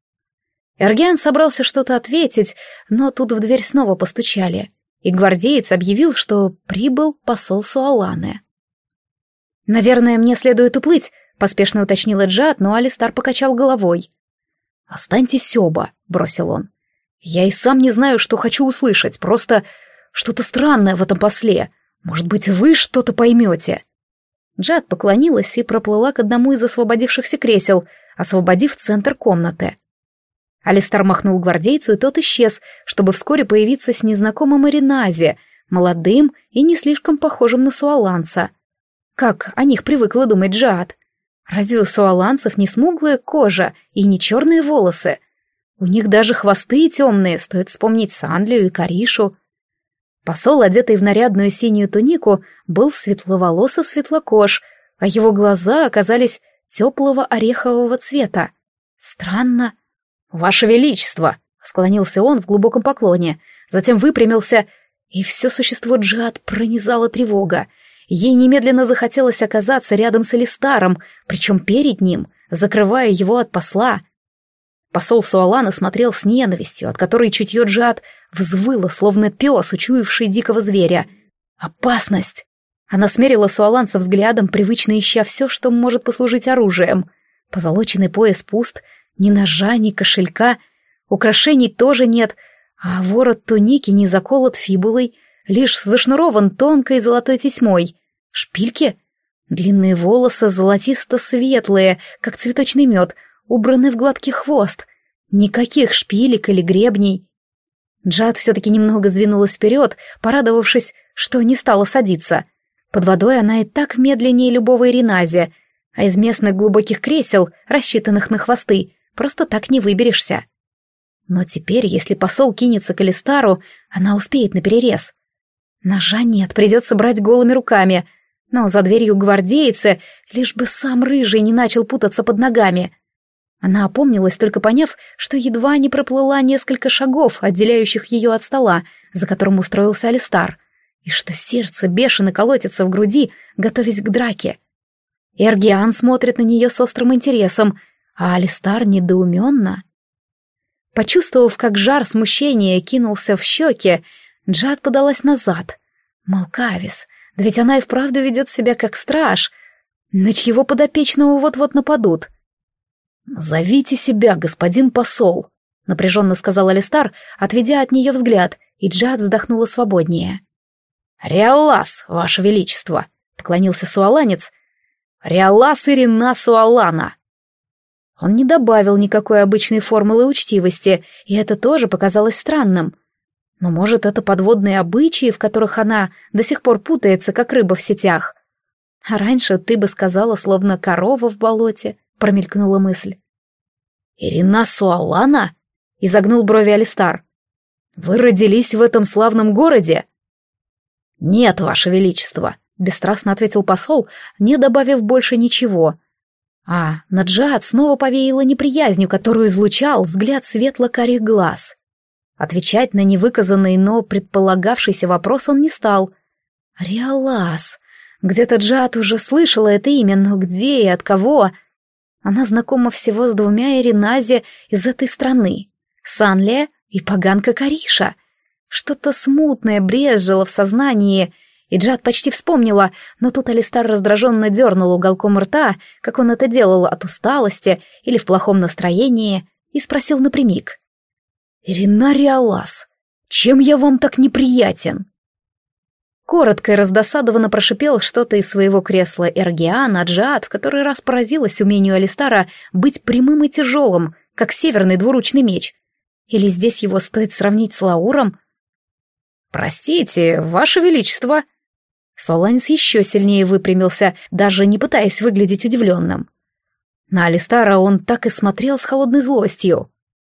Эргиан собрался что-то ответить, но тут в дверь снова постучали, и гвардеец объявил, что прибыл посол Суаланы. «Наверное, мне следует уплыть», — поспешно уточнила Джаад, но Алистар покачал головой. «Останьтесь оба», — бросил он. «Я и сам не знаю, что хочу услышать, просто что-то странное в этом после. Может быть, вы что-то поймете». Джаад поклонилась и проплыла к одному из освободившихся кресел, освободив центр комнаты. Алистар махнул гвардейцу, и тот исчез, чтобы вскоре появиться с незнакомым Иренази, молодым и не слишком похожим на суаланца. Как о них привыкла думать Джаад. Разве у суаланцев не смуглая кожа и не черные волосы? У них даже хвосты темные, стоит вспомнить Сандлию и Каришу. Посол, одетый в нарядную синюю тунику, был светловолос и светлокож, а его глаза оказались теплого орехового цвета. Странно. «Ваше Величество!» — склонился он в глубоком поклоне, затем выпрямился, и все существо Джиад пронизала тревога. Ей немедленно захотелось оказаться рядом с Алистаром, причем перед ним, закрывая его от посла. Посол Суалана смотрел с ненавистью, от которой чутье Джиад взвыло, словно пес, учуявший дикого зверя. Опасность! Она смерила суаланца взглядом, привычно ища все, что может послужить оружием. Позолоченный пояс пуст, ни ножа, ни кошелька, украшений тоже нет, а ворот туники не заколот фибулой, лишь зашнурован тонкой золотой тесьмой. Шпильки? Длинные волосы золотисто-светлые, как цветочный мед, убраны в гладкий хвост. Никаких шпилек или гребней. Джиад все-таки немного сдвинулась вперед, порадовавшись, что не стала садиться. Под водой она и так медленнее любого Иринази, а из местных глубоких кресел, рассчитанных на хвосты, просто так не выберешься. Но теперь, если посол кинется к Алистару, она успеет наперерез. Ножа нет, придется брать голыми руками, но за дверью гвардейцы, лишь бы сам рыжий не начал путаться под ногами. Она опомнилась, только поняв, что едва не проплыла несколько шагов, отделяющих ее от стола, за которым устроился Алистар, и что сердце бешено колотится в груди, готовясь к драке. Эргиан смотрит на нее с острым интересом, а Алистар недоуменно. Почувствовав, как жар смущения кинулся в щеки, Джиад подалась назад. Малкавис, да ведь она и вправду ведет себя как страж, на чьего подопечного вот-вот нападут. «Зовите себя, господин посол», — напряженно сказал Алистар, отведя от нее взгляд, и Джиад вздохнула свободнее. «Реаллас, ваше величество», — поклонился суаланец. «Реаллас Ирина Суалана». Он не добавил никакой обычной формулы учтивости, и это тоже показалось странным. Но, может, это подводные обычаи, в которых она до сих пор путается, как рыба в сетях. А раньше ты бы сказала, словно корова в болоте, промелькнула мысль. «Ирина Суалана?» — изогнул брови Алистар. «Вы родились в этом славном городе?» «Нет, ваше величество», — бесстрастно ответил посол, не добавив больше ничего. А на Джиад снова повеяло неприязнью, которую излучал взгляд светло-карих глаз. Отвечать на невыказанный, но предполагавшийся вопрос он не стал. «Реаллас». Где-то Джиад уже слышала это имя, но где и от кого? Она знакома всего с двумя Иринази из этой страны. Санлия и поганка Кариша. Что-то смутное брезжило в сознании, и Джиад почти вспомнила, но тут Алистар раздраженно дернул уголком рта, как он это делал от усталости или в плохом настроении, и спросил напрямик. «Ирина Реаллас, чем я вам так неприятен?» Коротко и раздосадованно прошипел что-то из своего кресла Эргиан, а Джиад в который раз поразилась умению Алистара быть прямым и тяжелым, как северный двуручный меч. Или здесь его стоит сравнить с Лауром? «Простите, ваше величество!» Суаланец еще сильнее выпрямился, даже не пытаясь выглядеть удивленным. На Алистара он так и смотрел с холодной злостью.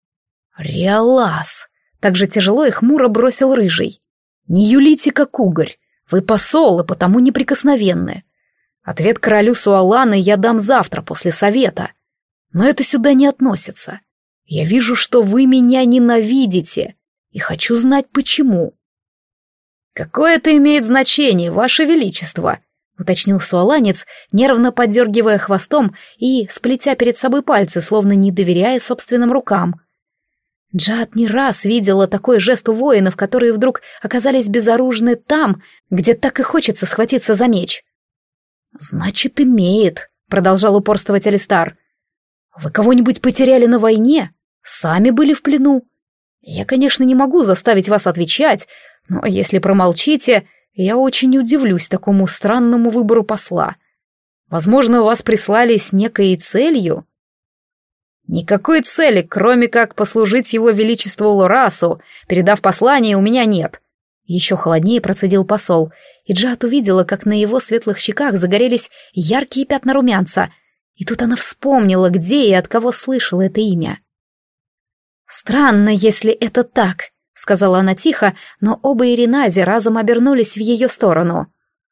«Реаллас!» — так же тяжело и хмуро бросил рыжий. «Не юлите, как угорь. Вы посол, и потому неприкосновенны. Ответ королю Суаланы я дам завтра после совета. Но это сюда не относится. Я вижу, что вы меня ненавидите, и хочу знать, почему». «Какое это имеет значение, ваше величество?» — уточнил суаланец, нервно подергивая хвостом и сплетя перед собой пальцы, словно не доверяя собственным рукам. Джиад не раз видела такой жест у воинов, которые вдруг оказались безоружны там, где так и хочется схватиться за меч. «Значит, имеет», — продолжал упорствовать Алистар. «Вы кого-нибудь потеряли на войне? Сами были в плену? Я, конечно, не могу заставить вас отвечать, но если промолчите, я очень удивлюсь такому странному выбору посла. Возможно, вас прислали с некой целью?» «Никакой цели, кроме как послужить его величеству Лорасу, передав послание, у меня нет». Еще холоднее процедил посол, и Джиад увидела, как на его светлых щеках загорелись яркие пятна румянца, и тут она вспомнила, где и от кого слышала это имя. «Странно, если это так», — сказала она тихо, но оба Иринази разом обернулись в ее сторону.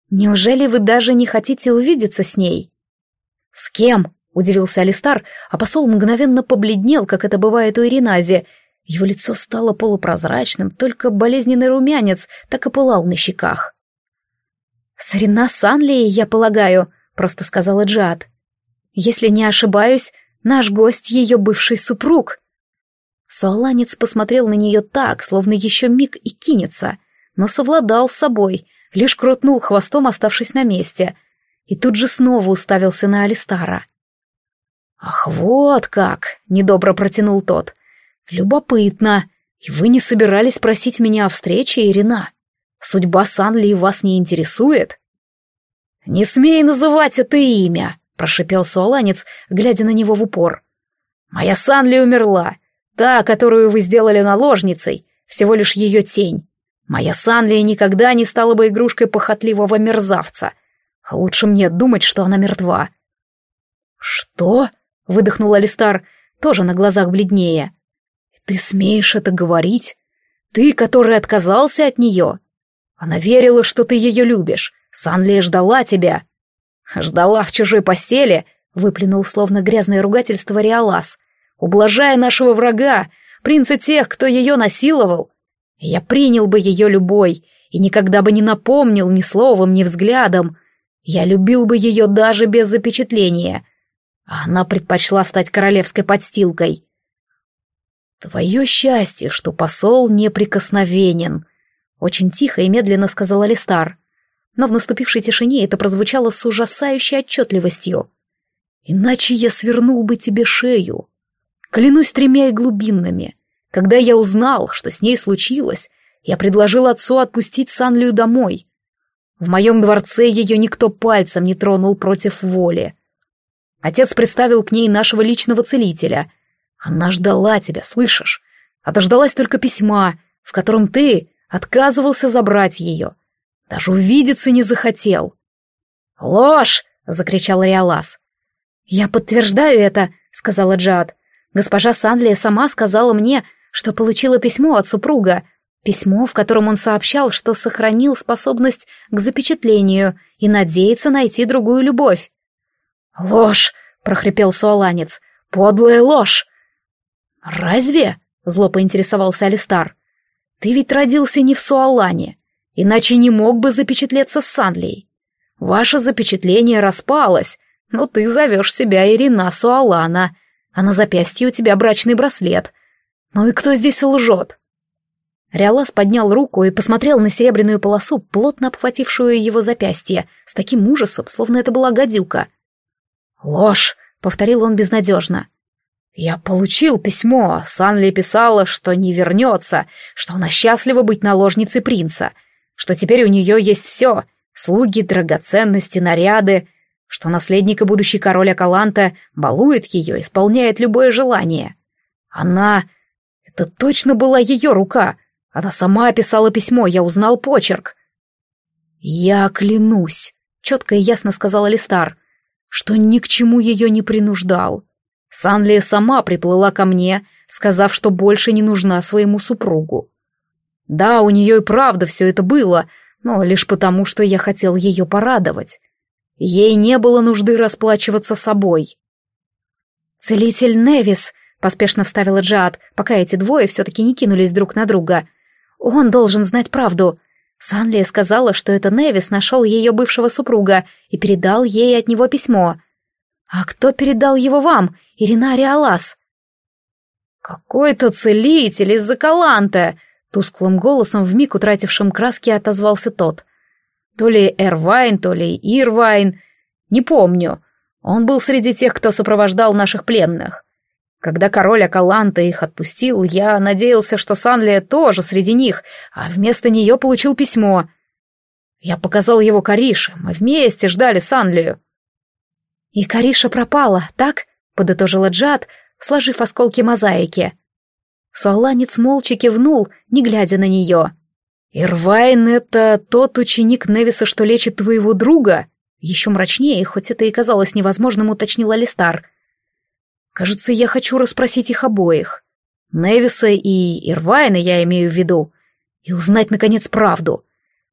Неужели вы даже не хотите увидеться с ней?» «С кем?» — удивился Алистар, а посол мгновенно побледнел, как это бывает у Иринази. Его лицо стало полупрозрачным, только болезненный румянец так и пылал на щеках. «С Рина Санлией, я полагаю», — просто сказала Джиад. «Если не ошибаюсь, наш гость — ее бывший супруг». Суаланец посмотрел на нее так, словно еще миг и кинется, но совладал с собой, лишь крутнул хвостом, оставшись на месте, и тут же снова уставился на Алистара. «Ах, вот как!» — недобро протянул тот. «Любопытно. И вы не собирались просить меня о встрече, Ирина? Судьба Санлии вас не интересует?» «Не смей называть это имя!» — прошипел Суаланец, глядя на него в упор. «Моя Санли умерла. Та, которую вы сделали наложницей, всего лишь ее тень. Моя Санли никогда не стала бы игрушкой похотливого мерзавца. А лучше мне думать, что она мертва». «Что?» — выдохнул Алистар, тоже на глазах бледнее. «Ты смеешь это говорить? Ты, который отказался от нее? Она верила, что ты ее любишь. Санли ждала тебя». «Ждала в чужой постели?» — выплюнул словно грязное ругательство Риалас. «Ублажая нашего врага, принца тех, кто ее насиловал. Я принял бы ее любой и никогда бы не напомнил ни словом, ни взглядом. Я любил бы ее даже без запечатления. А она предпочла стать королевской подстилкой». «Твое счастье, что посол неприкосновенен», — очень тихо и медленно сказал Алистар. Но в наступившей тишине это прозвучало с ужасающей отчетливостью. «Иначе я свернул бы тебе шею. Клянусь тремя и глубинными. Когда я узнал, что с ней случилось, я предложил отцу отпустить Санлию домой. В моем дворце ее никто пальцем не тронул против воли. Отец представил к ней нашего личного целителя. Она ждала тебя, слышишь? А дождалась только письма, в котором ты отказывался забрать ее. Даже увидеться не захотел». «Ложь!» — закричал Риалас. «Я подтверждаю это», — сказала Джиад. «Госпожа Санлия сама сказала мне, что получила письмо от супруга, письмо, в котором он сообщал, что сохранил способность к запечатлению и надеется найти другую любовь». «Ложь!» — прохрипел Суаланец. «Подлая ложь!» «Разве?» — зло поинтересовался Алистар. «Ты ведь родился не в Суалане, иначе не мог бы запечатлеться с Санлией. Ваше запечатление распалось, но ты зовешь себя Ирина Суалана, а на запястье у тебя брачный браслет. Ну и кто здесь лжет?» Риалас поднял руку и посмотрел на серебряную полосу, плотно обхватившую его запястье, с таким ужасом, словно это была гадюка. «Ложь!» — повторил он безнадежно. «Я получил письмо. Санли писала, что не вернется, что она счастлива быть наложницей принца, что теперь у нее есть все — слуги, драгоценности, наряды, что наследник и будущий король Акаланта балует ее, исполняет любое желание. Она... Это точно была ее рука. Она сама писала письмо, я узнал почерк». «Я клянусь», — четко и ясно сказал Алистар, что ни к чему ее не принуждал. Санлия сама приплыла ко мне, сказав, что больше не нужна своему супругу. Да, у нее и правда все это было, но лишь потому, что я хотел ее порадовать. Ей не было нужды расплачиваться собой. «Целитель Невис», — поспешно вставила Джиад, пока эти двое все-таки не кинулись друг на друга. «Он должен знать правду. Санлия сказала, что это Невис нашел ее бывшего супруга и передал ей от него письмо. А кто передал его вам, Ирина Риалас?» «Какой-то целитель из Акаланта», — тусклым голосом, вмиг утратившим краски, отозвался тот. «То ли Эрвайн, то ли Ирвайн, не помню. Он был среди тех, кто сопровождал наших пленных. Когда король Акаланта их отпустил, я надеялся, что Санлия тоже среди них, а вместо нее получил письмо. Я показал его Карише, мы вместе ждали Санлию». «И Кариша пропала, так?» — подытожила Джиад, сложив осколки мозаики. Суаланец молча кивнул, не глядя на нее. «Ирвайн — это тот ученик Невиса, что лечит твоего друга?» Еще мрачнее, хоть это и казалось невозможным, уточнил Алистар. «Кажется, я хочу расспросить их обоих. Невиса и Ирвайна я имею в виду. И узнать, наконец, правду.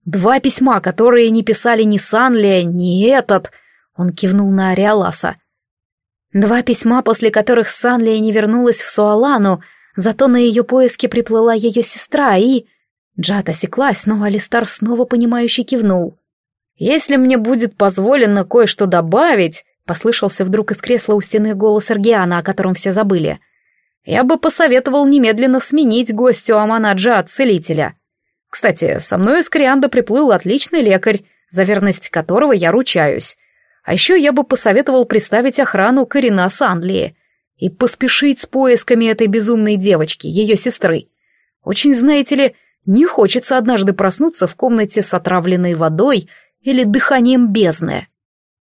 Два письма, которые не писали ни Санлия, ни этот. Он кивнул на Ариаласа. Два письма, после которых Санлия не вернулась в Суалану, зато на ее поиски приплыла ее сестра и... Джад осеклась, но Алистар снова понимающе кивнул. «Если мне будет позволено кое-что добавить», — послышался вдруг из кресла у стены голос Аргиана, о котором все забыли, «я бы посоветовал немедленно сменить гостю Аманаджа от целителя. Кстати, со мной из Корианда приплыл отличный лекарь, за верность которого я ручаюсь. А еще я бы посоветовал приставить охрану к Ирина Санлии и поспешить с поисками этой безумной девочки, ее сестры. Очень, знаете ли, не хочется однажды проснуться в комнате с отравленной водой или дыханием бездны».